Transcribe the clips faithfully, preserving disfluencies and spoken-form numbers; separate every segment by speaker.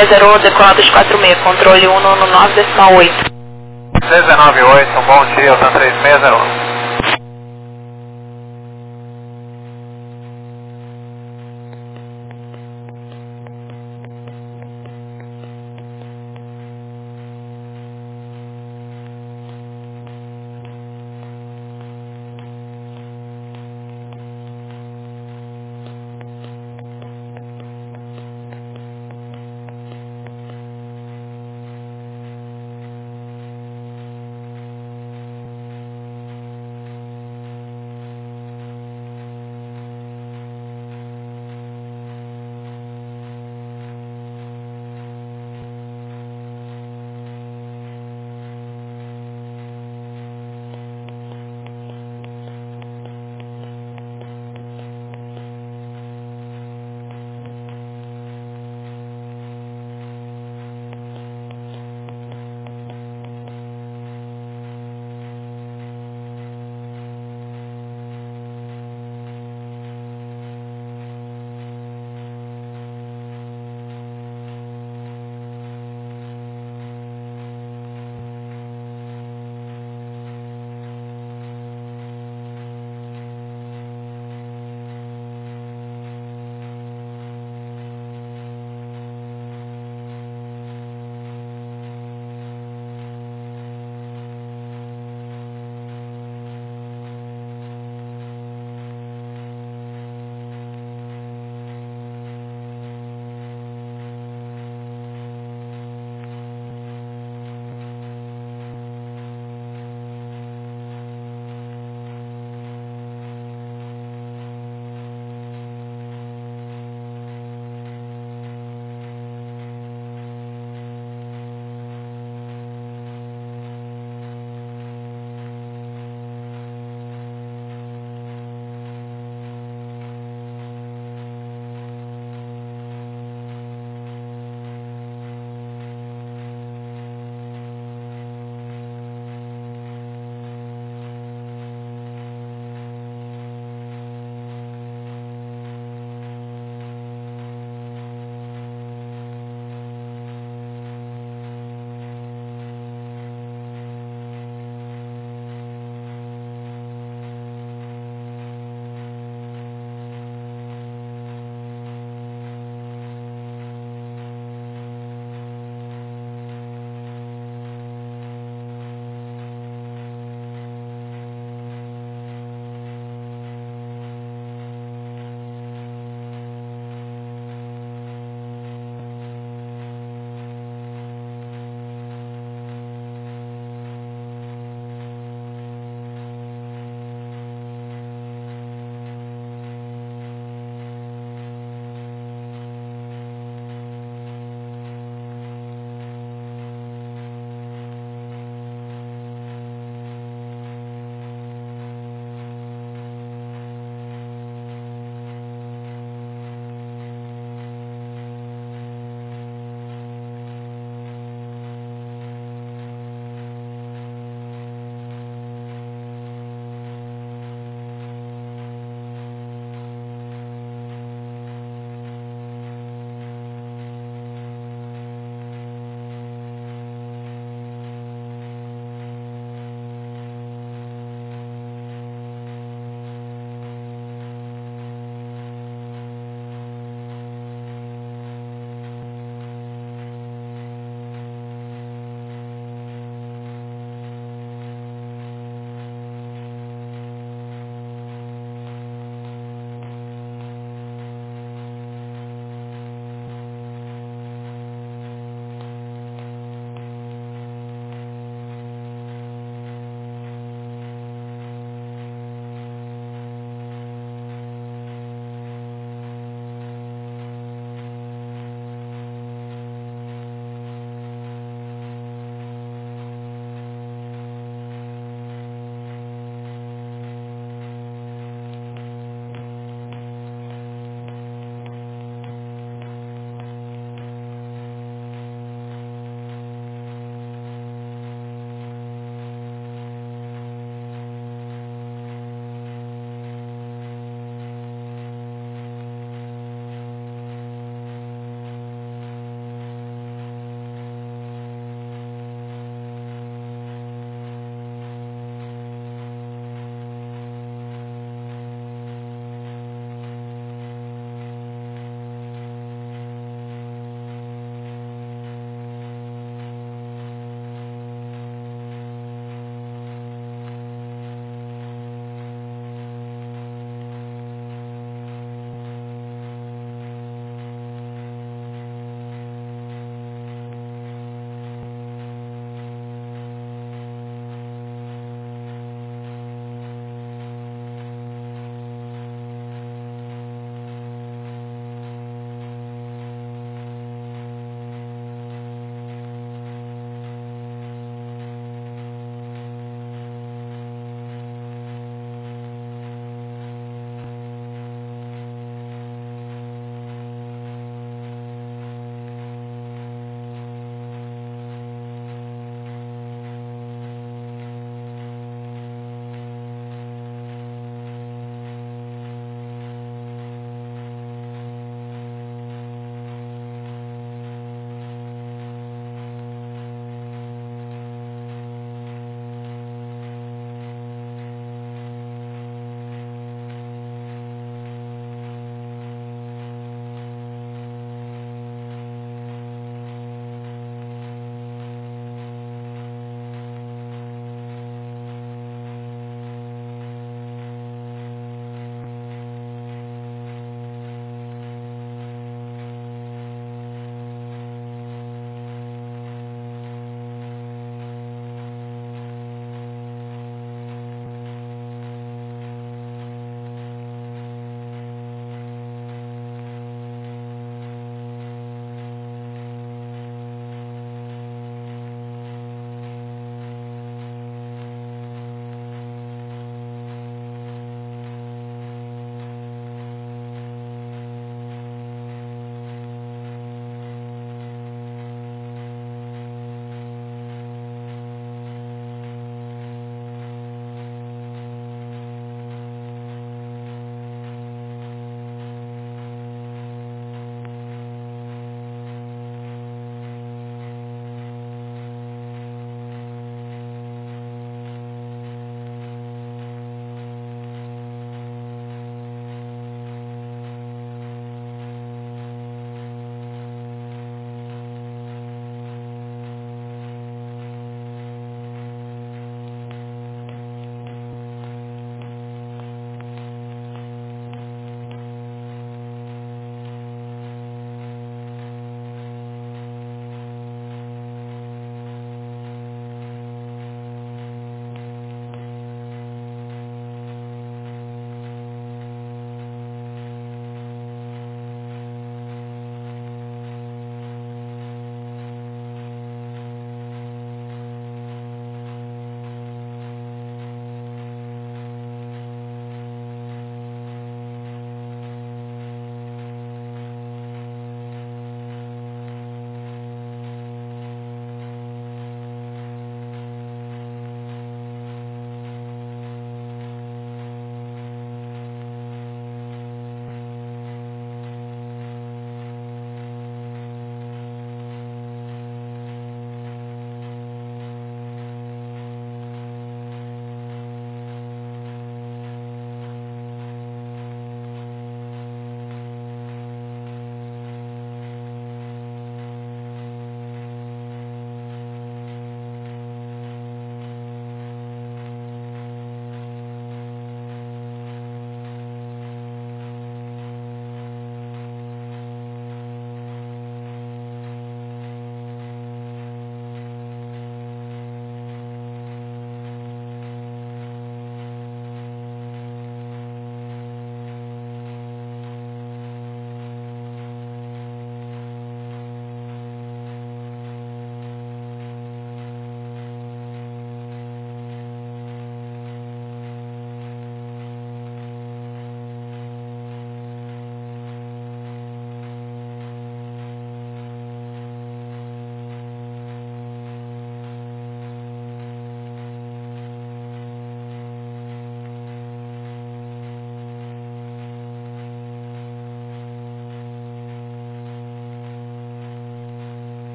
Speaker 1: zero decolado de quatro seis, controle um no nove decimal oito.
Speaker 2: dezenove oito, um bom dia, Altan três seis zero um.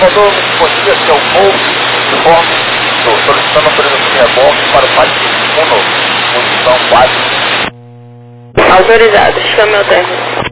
Speaker 2: Salvador, bom dia, aqui é o Wolf, informe, estou solicitando autorização de reboque para o Pátio Uno, posição quatro.
Speaker 1: Autorizado, chame o término.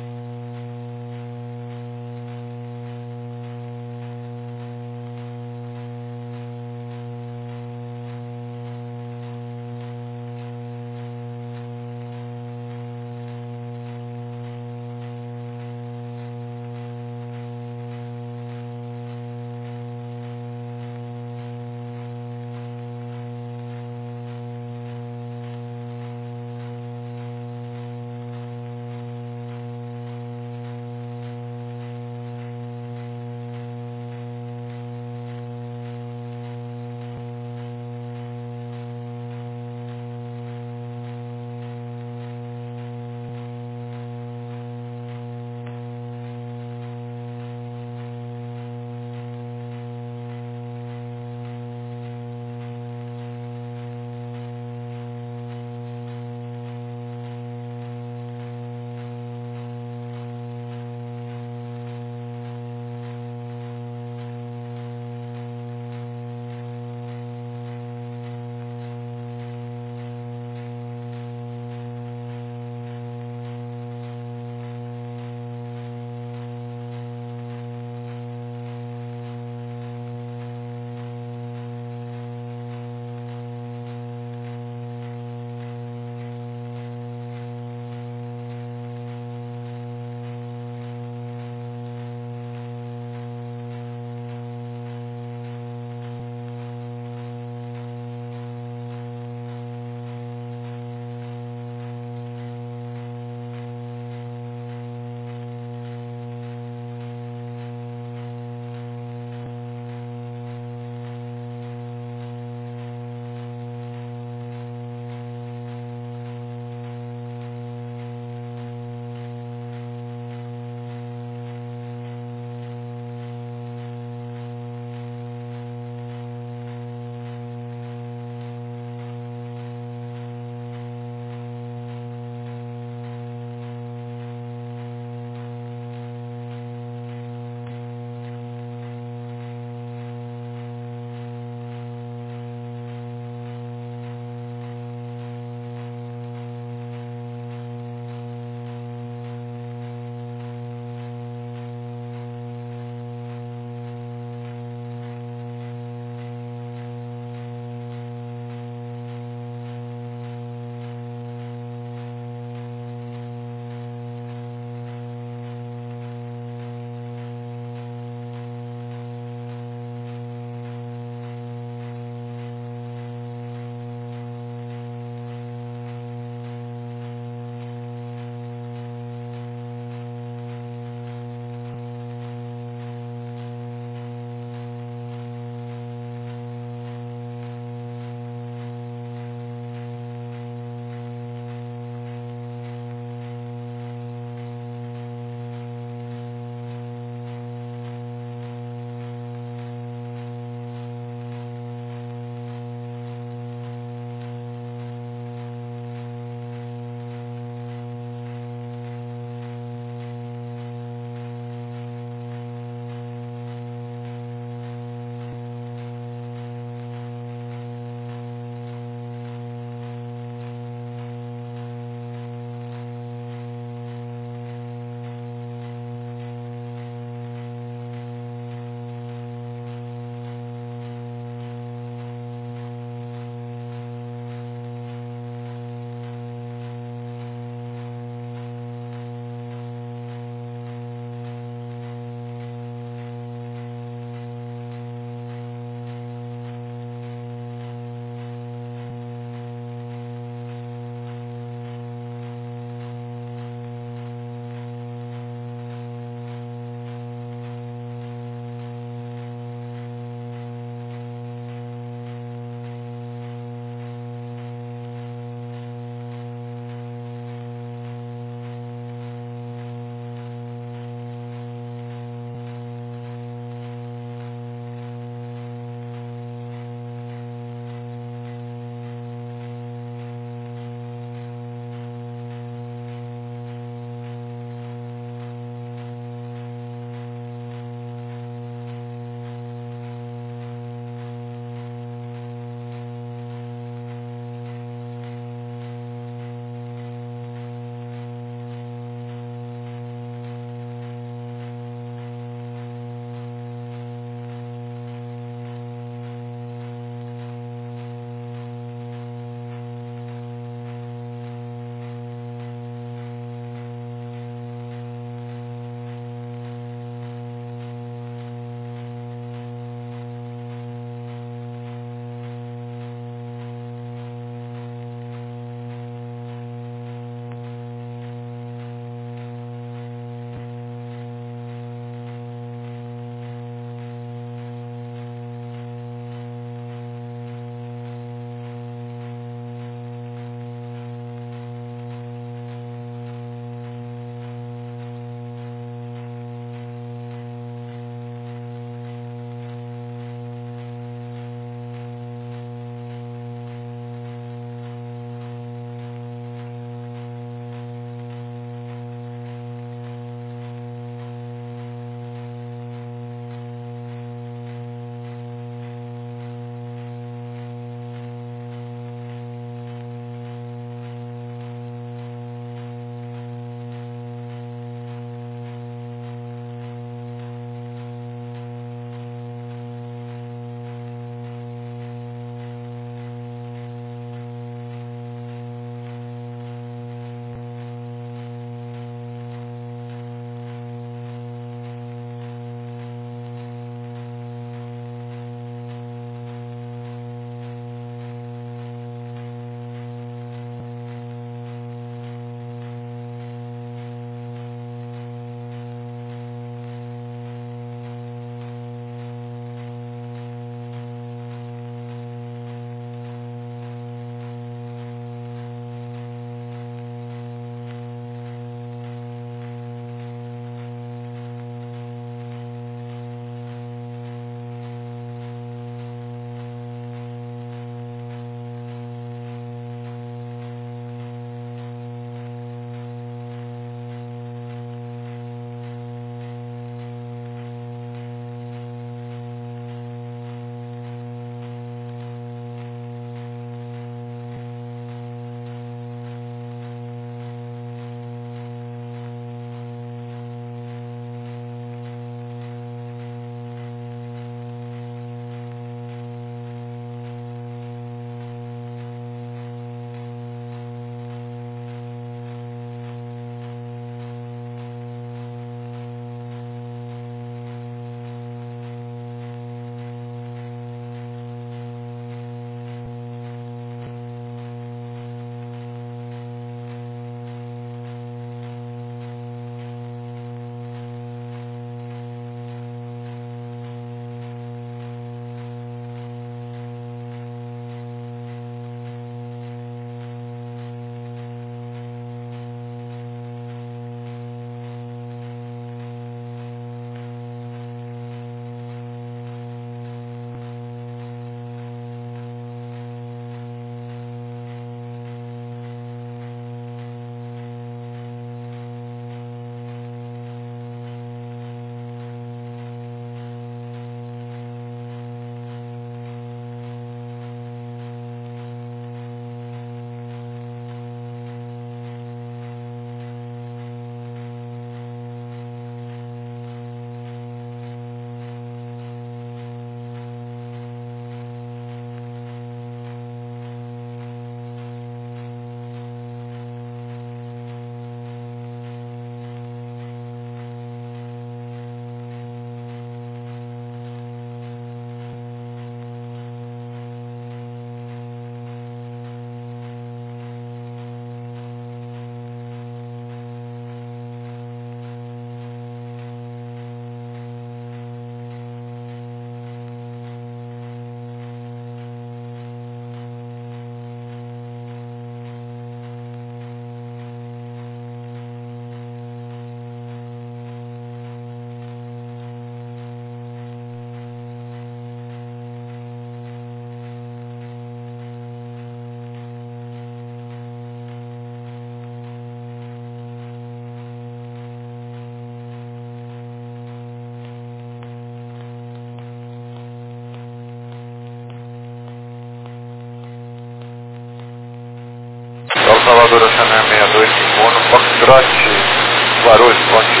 Speaker 2: dois cinco um, Foxtrot, Guarulhos, bom dia.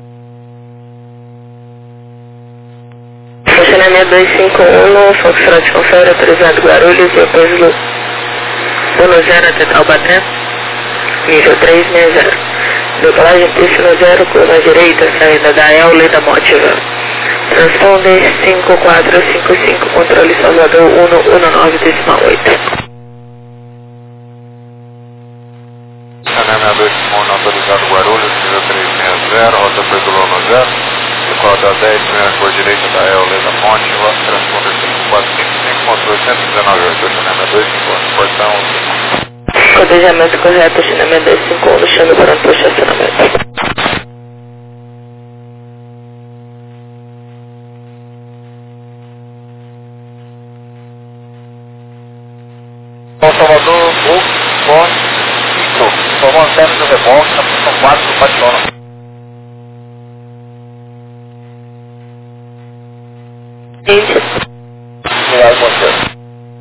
Speaker 1: Estacionamento dois cinco um, Foxtrot confere, autorizado Guarulhos, depois do Uno zero até Taubaté, nível três seis zero. Decolagem pista no zero, curva direita, saída da Eule da Motiva. Transponder cinco quatro cinco cinco, controle Salvador um um nove decimal oito.
Speaker 2: Estacionamento dois cinco um, autorizado Guarulhos, nível três seis zero, rota pelo Uno zero. Decolada dez, primeira cor direita da Eule da Motiva, transponder cinco quatro cinco cinco, controle cento e dezenove oito, estacionamento dois cinco um, portão cinco.
Speaker 1: Codejamento correto, estacionamento dois cinco um, chame pronto para o estacionamento.
Speaker 2: Salvador, Golf, Sport, Ciclo, formou a série do reboque na posição quatro do Pationa.
Speaker 1: vinte.
Speaker 2: Obrigado, bom dia.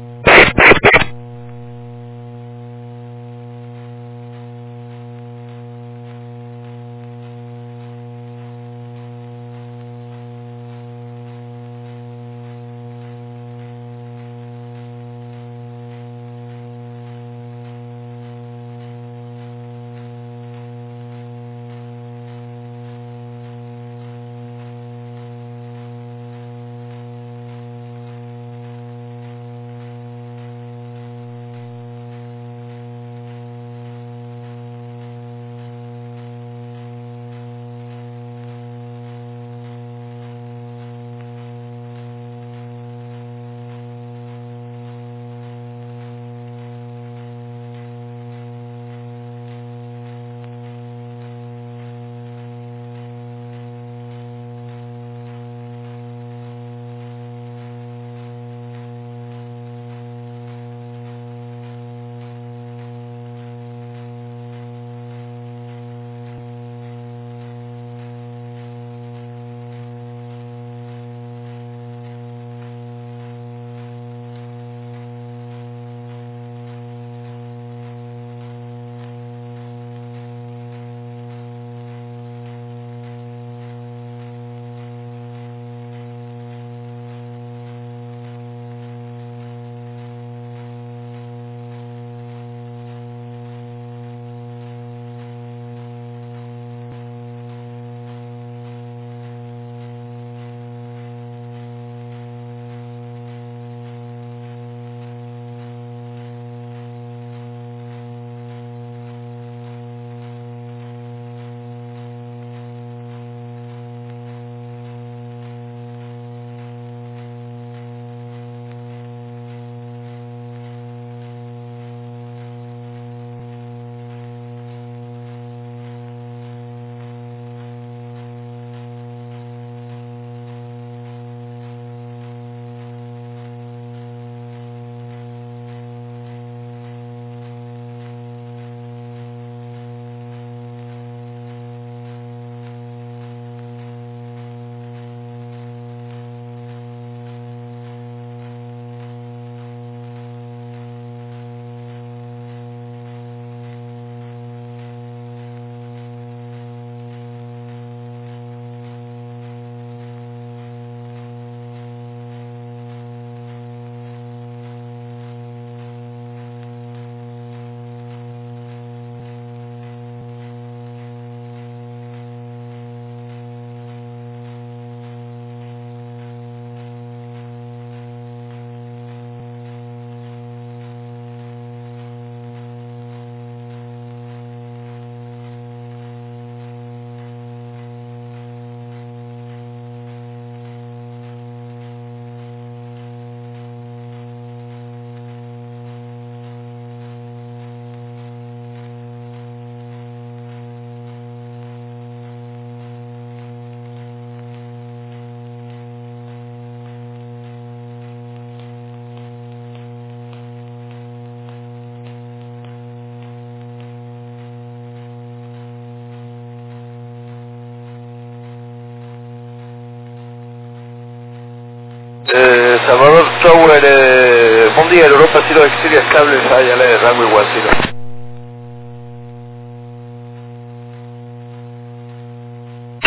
Speaker 3: Eh, Salvador Tower, eh, bom dia, Europa Ciro Exterior Cables, hay ale rango igual Ciro.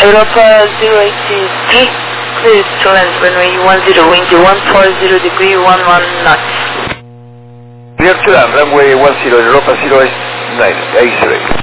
Speaker 1: Europa zero eight three, clear to land runway one zero, wind one forty degree, one one knots.
Speaker 3: Clear to land, runway one zero, Europa zero eight nine, eight three.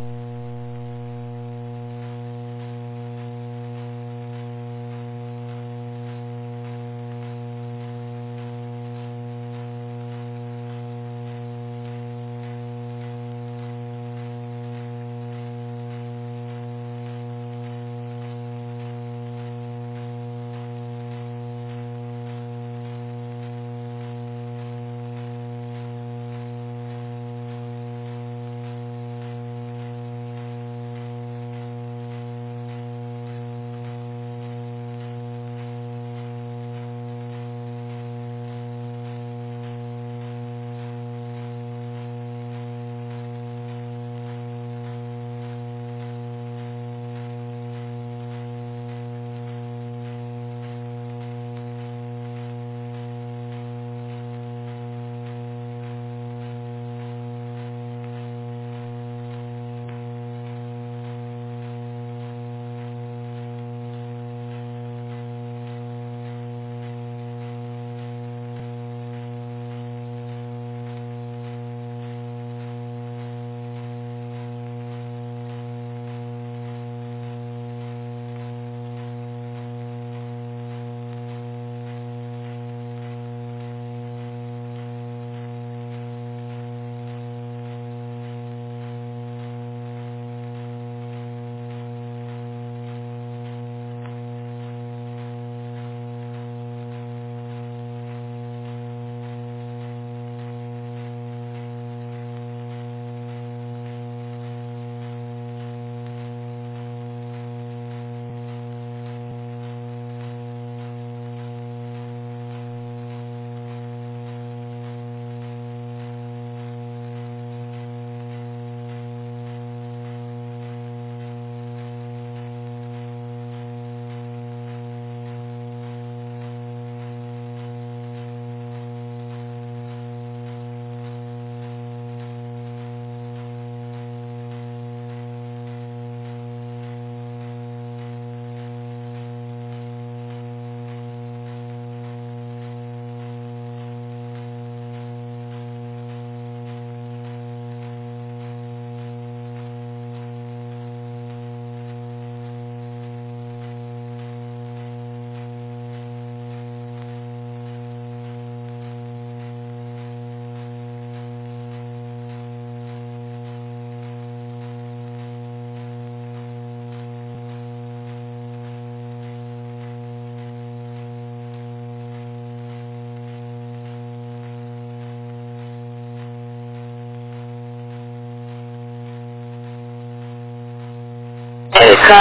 Speaker 1: America,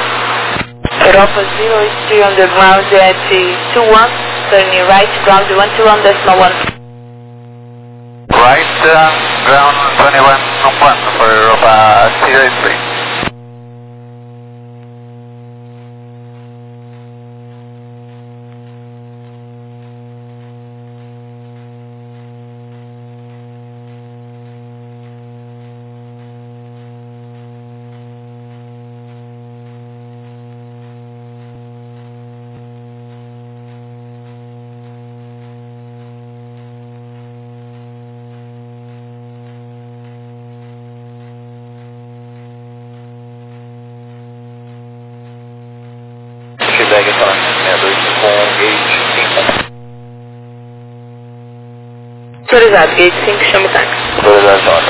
Speaker 1: Europa zero eight three on the ground at two one, turning right, ground one two one decimal one.
Speaker 2: Right, uh, ground twenty-one one for Europa zero eight three.
Speaker 1: Autorizado, gate cinco, chama o táxi.
Speaker 3: Autorizado.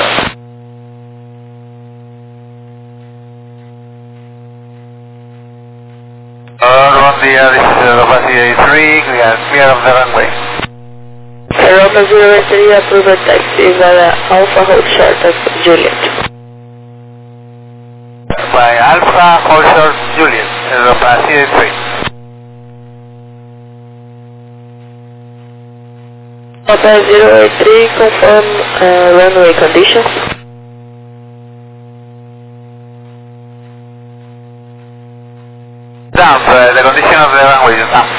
Speaker 2: Uh, bom dia, this is Europa zero eight three, we are clear of the runway.
Speaker 1: Europa zero eight three, approve taxi via Alpha Hold Short of Juliet.
Speaker 2: By Alpha Hold Short Juliet, Europa zero eight three.
Speaker 1: Europa zero eight three, confirm uh, runway conditions.
Speaker 2: Dump, uh, the condition of the runway is dump.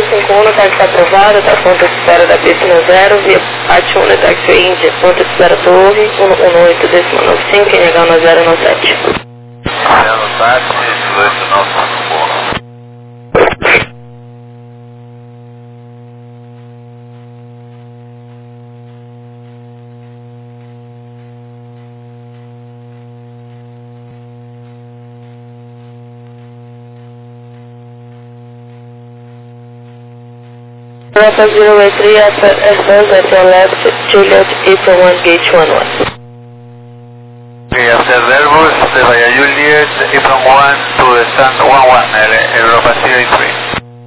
Speaker 1: cinco um, táxi aprovado, tá ponto de espera da pista no zero, via parte um, táxi Índia, ponto de espera Torre, um um oito, décimo nove cinco, N H no zero nove sete.
Speaker 2: zero sete, dezoito nove cinco.
Speaker 1: Alpha zero eight three, Alpha S L at your left, Juliet April one, gate one one.
Speaker 2: Okay, after Airbus, the via Juliet, April one to the stand one one, Europa zero eight three.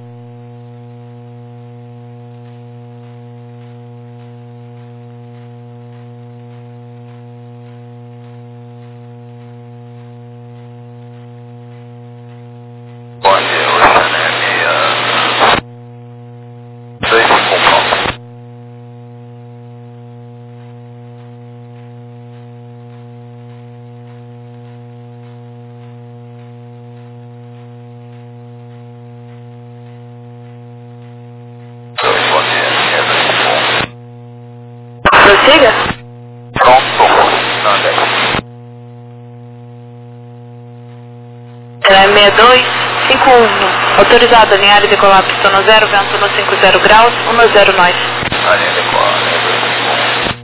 Speaker 2: Bom dia, Oceania, dois cinco um.
Speaker 1: Prossiga?
Speaker 2: Pronto, não deve.
Speaker 1: É seis dois cinco um, autorizado, alinhar e decolar pista no zero, vento no cinquenta graus, um zero nove.
Speaker 2: Alinha decolar, né, dois cinco um.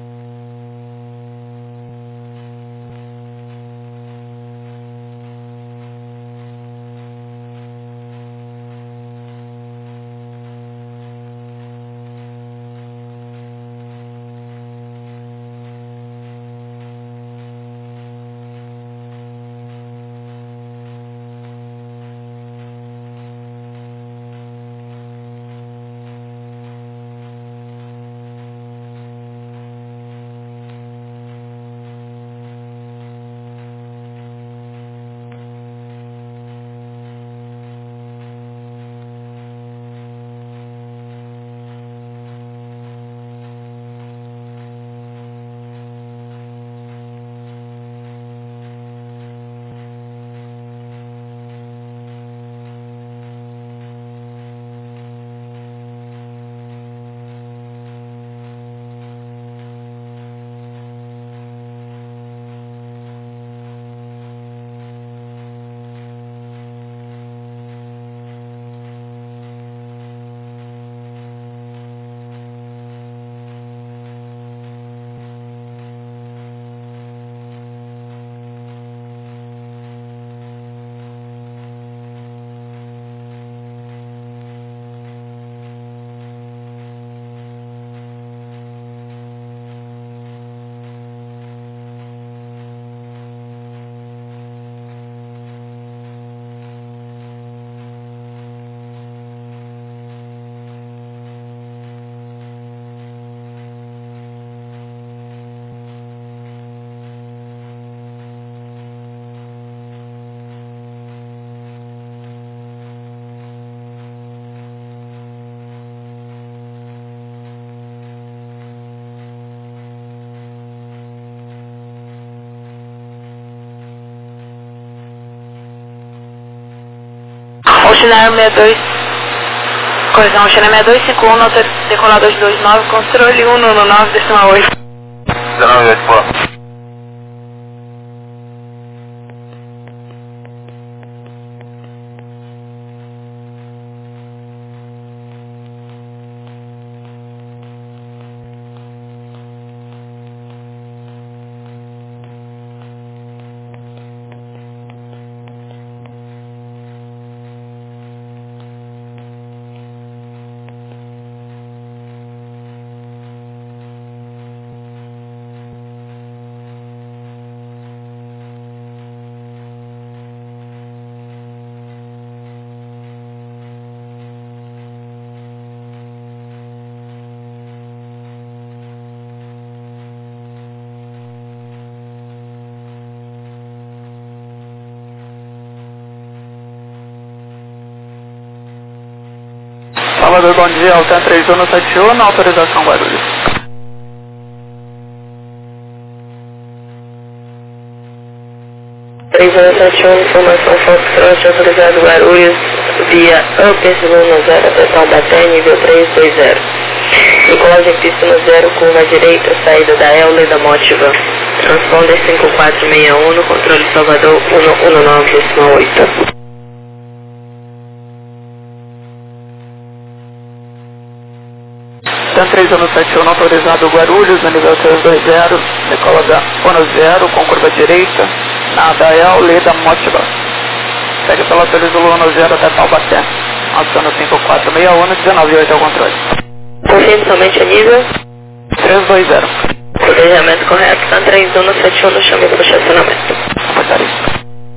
Speaker 1: Oceanário sessenta e dois, colisão Oceanário sessenta e dois cinco um, nota decolar dois dois nove, controle cento e nove, decimal oito.
Speaker 2: dezenove oito, pô.
Speaker 1: Salvador, bom dia, Altan três um sete um, autorização Guarulhos. três um sete sete um, informação Foxtrot, autorizado Guarulhos, via Upper Luna zero até Taubaté, nível três dois zero. Decolagem pista no zero, curva à direita, saída da Euler da Motiva. Transponder cinco quatro seis um, no controle Salvador um um nove oito.
Speaker 4: Tan três um sete um, autorizado Guarulhos, no nível três dois zero, decola da Ono zero, com curva direita, na Adael, Leda Motiva. Segue pela Tolizulu Ono zero até Taubaté, aciono cinco quatro seis um, dezenove oito ao controle.
Speaker 1: Confirme somente a nível.
Speaker 4: três dois zero.
Speaker 1: Codejamento correto, Tan três um sete um, no chame para o estacionamento.
Speaker 4: Portaria.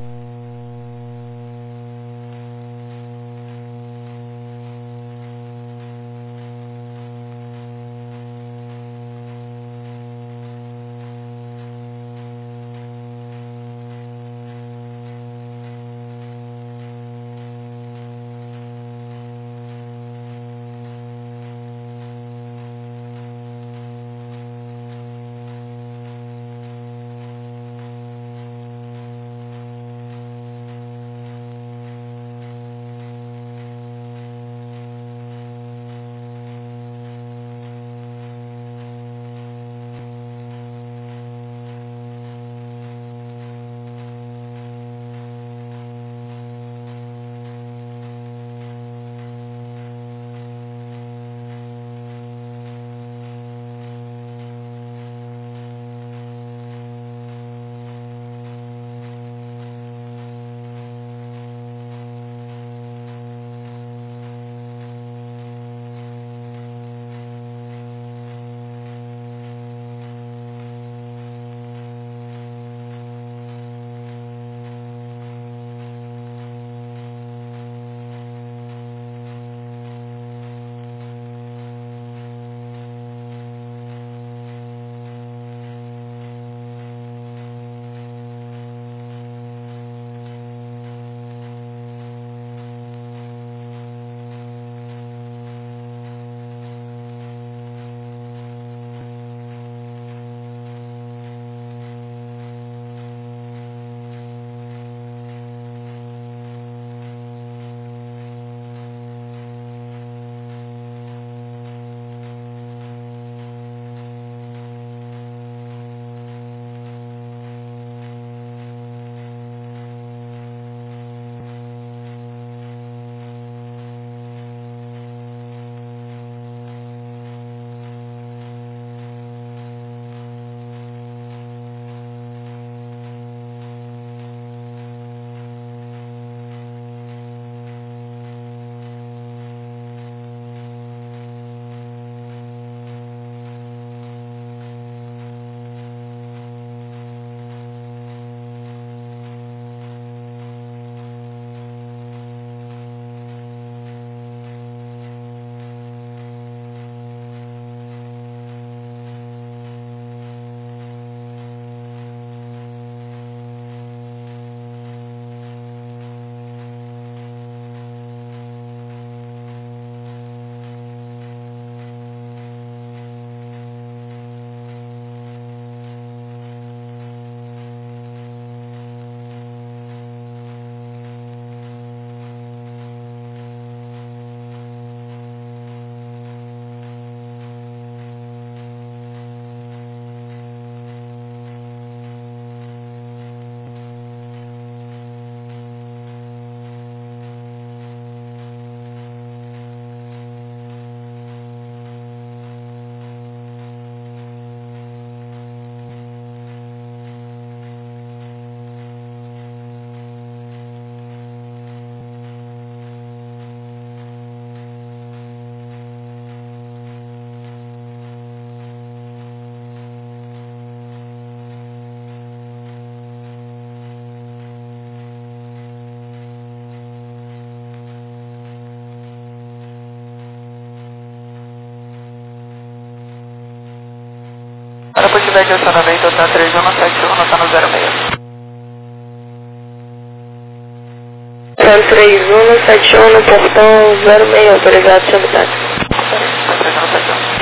Speaker 4: Para possibilidade de acionamento, Tan três um sete um, está no zero seis.
Speaker 1: Tan três um sete um, no portão zero seis, autorizado seu habitat.
Speaker 4: Tan três um sete um.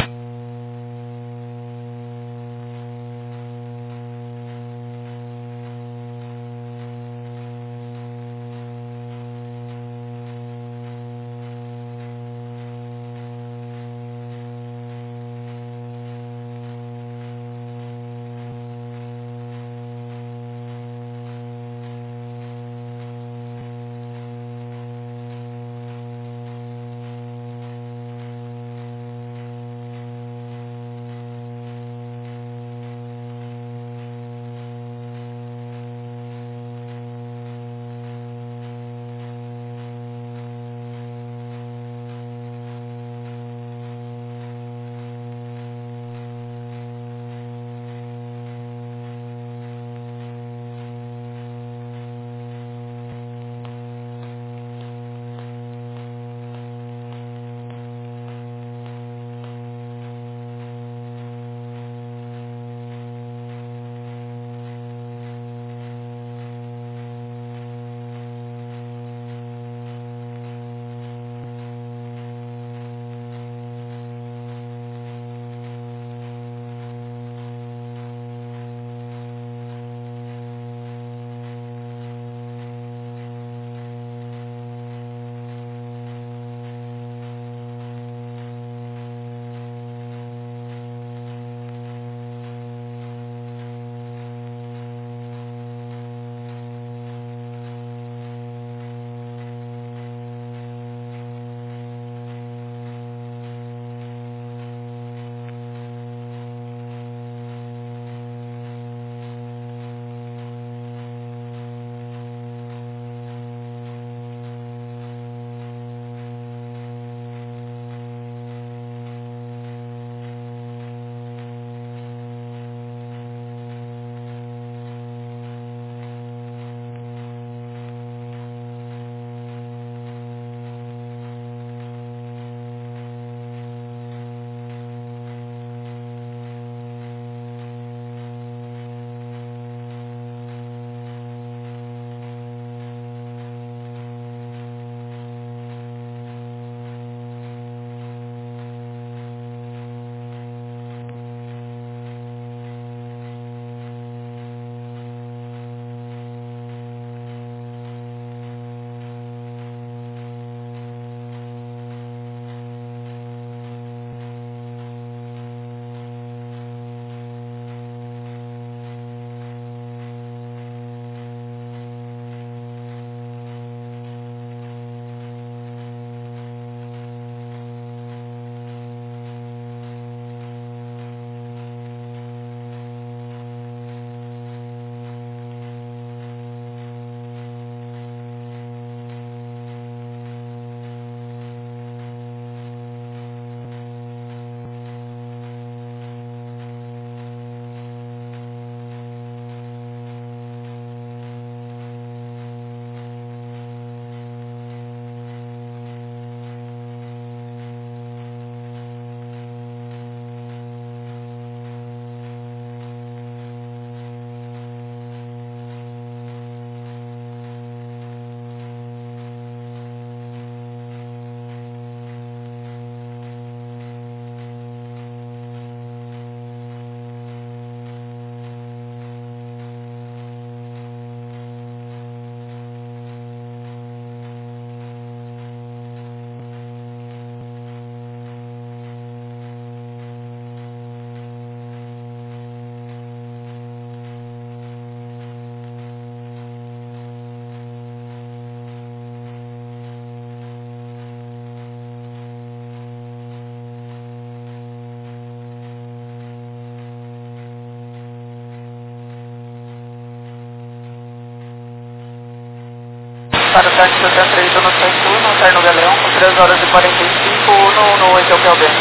Speaker 4: para o táxi setenta e três no sete um, sai no Galeão, com três horas e quarenta e cinco, no, no oito é o Pelden.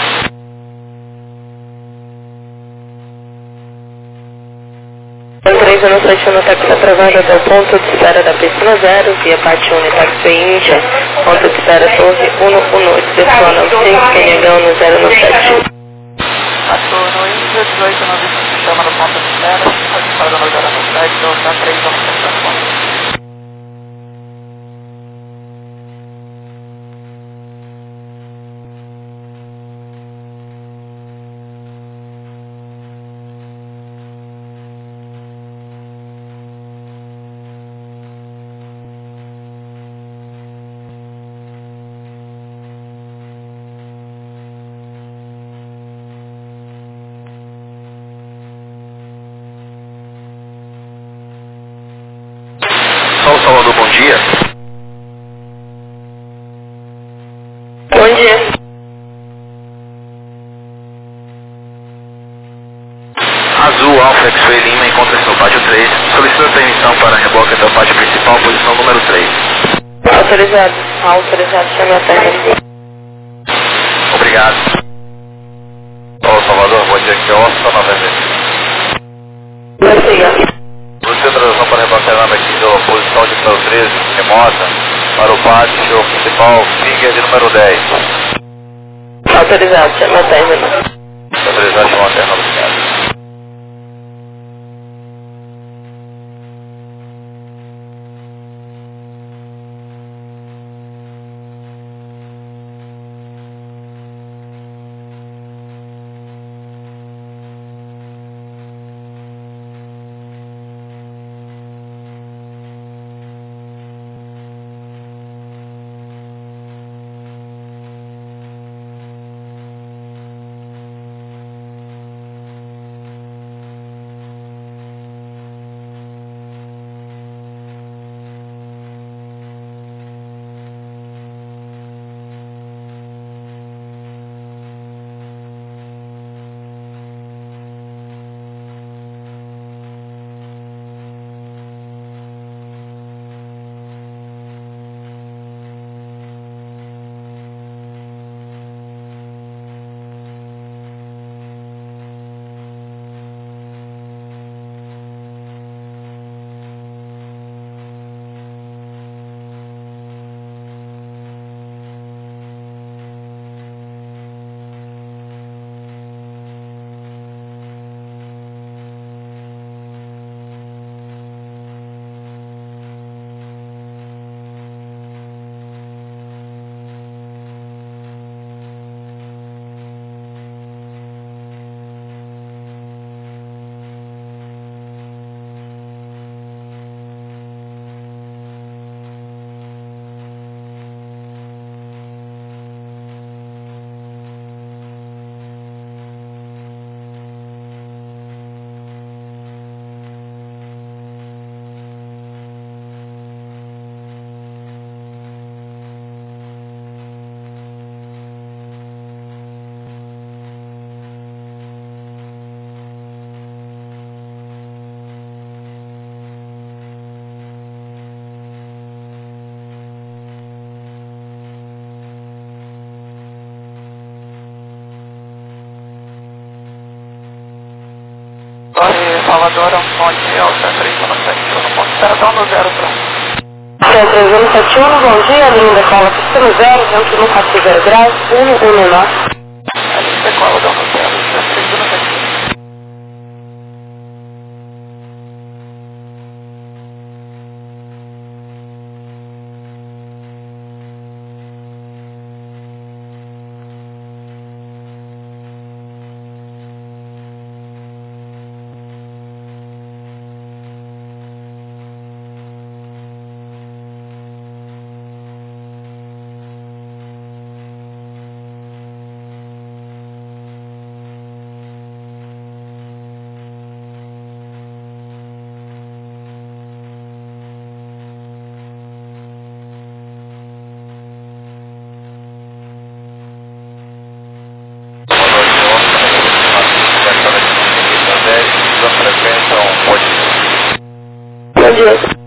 Speaker 1: três no sete um no táxi aprovado até o ponto de espera da piscina zero, via parte um, táxi Índia, ponto de espera Torre um um oito, pessoal noventa e cinco, P N H um zero no sete.
Speaker 4: Passou no Índia, dezoito no Vicente Chama no ponto de espera, a disparada no zero no sete, está três no sete ponto.
Speaker 3: Salvador, bom dia.
Speaker 1: Bom dia.
Speaker 3: Azul Alfa X-Ray Lima encontra-se no pátio três, solicitando permissão para a reboque até o pátio principal, posição número três.
Speaker 1: Autorizado. Autorizado, chame a terra.
Speaker 3: Obrigado.
Speaker 2: Ô Salvador, bom dia, aqui é o Oscar noventa e cinco.
Speaker 1: Prossiga.
Speaker 2: Você transação para rebaixar aqui da posição de número treze, remota, para o pátio principal, finger de número dez.
Speaker 1: Autorizado, chame a terra.
Speaker 2: Autorizado, chama a terra, obrigado.
Speaker 4: Corre Salvador, Ponte Alta, três no sete um, ponto de espera no zero três.
Speaker 1: três um sete um, bom dia, linda cola piscina zero, vento no quatro zero graus, um um nove.
Speaker 4: A gente decola do no zero, três no sete um.
Speaker 1: Bom dia.